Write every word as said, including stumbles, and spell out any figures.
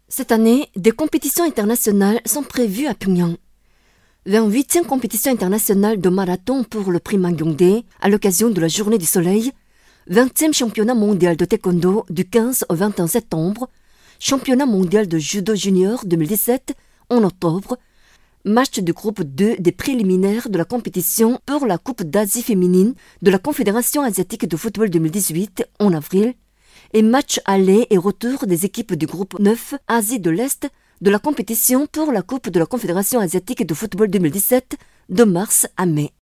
Cette année, des compétitions internationales sont prévues à Pyongyang. vingt-huitième compétition internationale de marathon pour le prix Mangyongdae à l'occasion de la Journée du Soleil, vingtième championnat mondial de taekwondo du quinze au vingt et un septembre, championnat mondial de judo junior deux mille dix-sept en octobre, match du groupe deux des préliminaires de la compétition pour la Coupe d'Asie féminine de la Confédération asiatique de football deux mille dix-huit en avril, et match aller et retour des équipes du groupe neuf Asie de l'Est de la compétition pour la Coupe de la Confédération asiatique de football deux mille dix-sept de mars à mai.